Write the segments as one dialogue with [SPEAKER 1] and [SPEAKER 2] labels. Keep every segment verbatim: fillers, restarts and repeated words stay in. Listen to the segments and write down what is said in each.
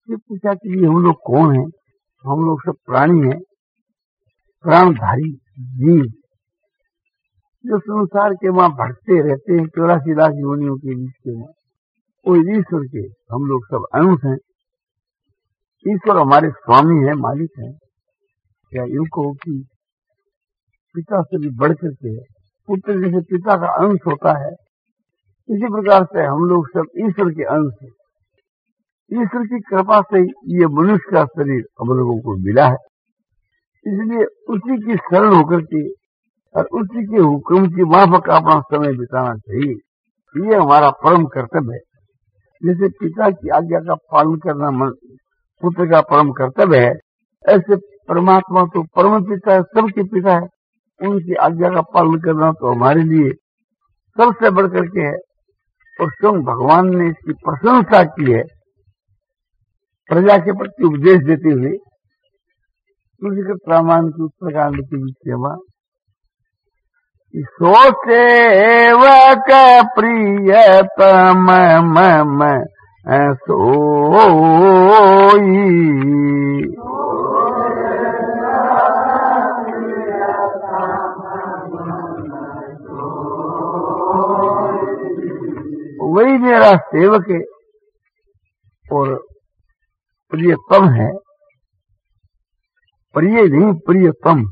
[SPEAKER 1] ये पूछा कि ये हम लोग कौन हैं? हम लोग सब प्राणी हैं, प्राणधारी जीव जो संसार के वहां भटकते रहते हैं चौरासी लाख योनियों के बीच के वहां। वो ईश्वर के हम लोग सब अंश हैं। ईश्वर हमारे स्वामी है, मालिक है। क्या यूं कहो कि पिता से भी बढ़ करके है, पुत्र जैसे पिता का अंश होता है, इसी प्रकार से हम लोग सब ईश्वर के अंश हैं। ईश्वर की कृपा से ये मनुष्य का शरीर हम लोगों को मिला है, इसलिए उसी की शरण होकर के और उसी के हुक्म की माफक अपना समय बिताना चाहिए। ये हमारा परम कर्तव्य है। जैसे पिता की आज्ञा का पालन करना पुत्र का परम कर्तव्य है, ऐसे परमात्मा तो परम पिता है, सबके पिता है, उनकी आज्ञा का पालन करना तो हमारे लिए सबसे बढ़ करके है। और स्वयं भगवान ने इसकी प्रशंसा की है प्रजा के प्रति उपदेश देते हुए। तुलसीकृत रामायण की उत्तर कांड के बीच में सो सेवक प्रियतम मम सोई, वही मेरा सेवक है और प्रियतम है। प्रिय नहीं, प्रियतम।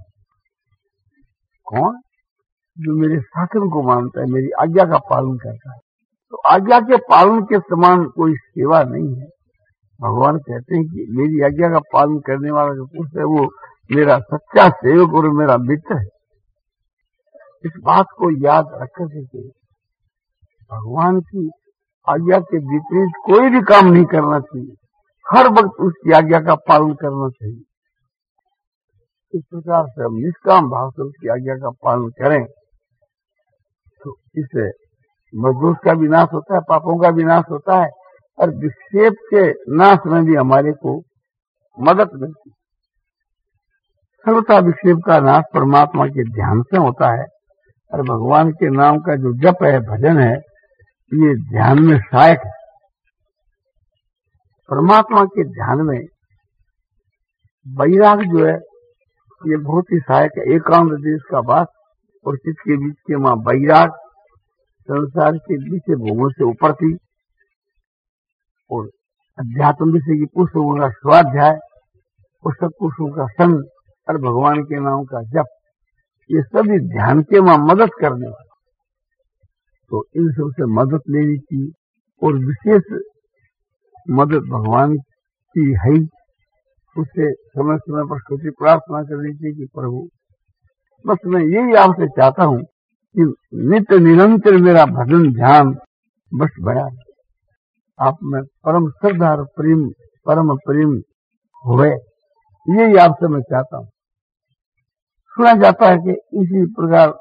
[SPEAKER 1] कौन? जो मेरे शासन को मानता है, मेरी आज्ञा का पालन करता है। तो आज्ञा के पालन के समान कोई सेवा नहीं है। भगवान कहते हैं कि मेरी आज्ञा का पालन करने वाला जो पुरुष है वो मेरा सच्चा सेवक और मेरा मित्र है। इस बात को याद रख करके भगवान की आज्ञा के विपरीत कोई भी काम नहीं करना चाहिए, हर वक्त उसकी आज्ञा का पालन करना चाहिए। इस प्रकार से हम निष्काम भाव से उसकी आज्ञा का पालन करें तो इससे मजदूर का विनाश होता है, पापों का विनाश होता है और विक्षेप के नाश में भी हमारे को मदद मिलती है। सर्वथा विक्षेप का नाश परमात्मा के ध्यान से होता है और भगवान के नाम का जो जप है, भजन है, ये ध्यान में सहायक है। परमात्मा के ध्यान में वैराग जो है ये बहुत ही सहायक है। एकांत देश का वास और चित्त के बीच के मां वैराग संसार के बीच भोगों से ऊपर थी और अध्यात्म विषय की पुस्तकों का स्वाध्याय, पुस्तक पुरुषों का संग और भगवान के नाम का जप, ये सभी ध्यान के मां मदद करने वाला। तो इन सबसे मदद लेनी चाहिए और विशेष मदद भगवान की है, उससे समय समय पर छोटी प्रार्थना करनी चाहिए कि प्रभु बस मैं यही आपसे चाहता हूं कि नित्य निरंतर मेरा भजन ध्यान बस बड़ा आप में परम श्रद्धा और प्रेम परम प्रेम हुए, यही आपसे मैं चाहता हूं। सुना जाता है कि इसी प्रकार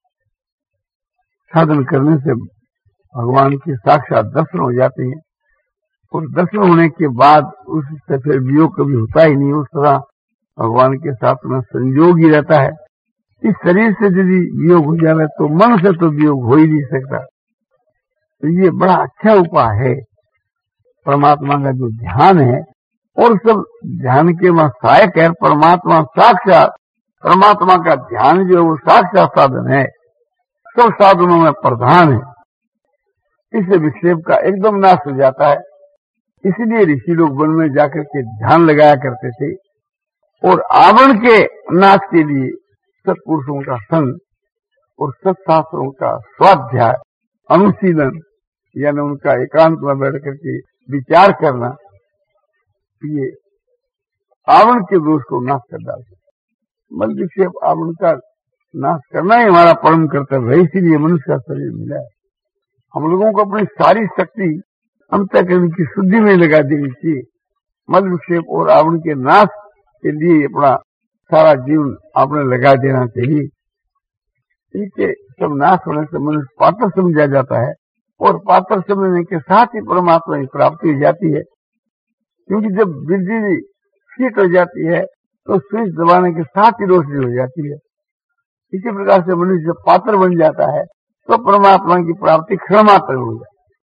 [SPEAKER 1] साधन करने से भगवान के साक्षात दर्शन हो जाते हैं और दर्शन होने के बाद उससे फिर वियोग कभी होता ही नहीं, उस तरह भगवान के साथ में संयोग ही रहता है। इस शरीर से यदि वियोग हो जाए तो मन से तो वियोग हो ही नहीं सकता। तो ये बड़ा अच्छा उपाय है परमात्मा का जो ध्यान है, और सब ध्यान के वहां सहायक है। परमात्मा साक्षात, परमात्मा का ध्यान जो है वो साक्षात साधन है, सब साधनों में प्रधान है। इससे विक्षेप का एकदम नाश हो जाता है। इसलिए ऋषि लोग वन में जाकर के ध्यान लगाया करते थे और आवरण के नाश के लिए सत्पुरुषों का संग और सत्शास्त्रों का स्वाध्याय, अनुशीलन, यानी उनका एकांत में बैठ करके विचार करना, ये आवरण के दोष को नाश कर डालते। मन विक्षेप आवरण का नाश करना ही हमारा परम कर्तव्य है। इसीलिए मनुष्य का शरीर मिला है। हम लोगों को अपनी सारी शक्ति अंतःकरण की शुद्धि में लगा देनी चाहिए। मल विक्षेप और आवरण के नाश के लिए अपना सारा जीवन आपने लगा देना चाहिए। इनके सब नाश होने से मनुष्य पात्र समझा जाता है और पात्र समझने के साथ ही परमात्मा की प्राप्ति हो जाती है। क्योंकि जब बिजली फिट हो जाती है तो स्विच दबाने के साथ ही रोशनी हो जाती है। इसी प्रकार से मनुष्य जब पात्र बन जाता है तो परमात्मा की प्राप्ति क्षण मात्र हो जाती है।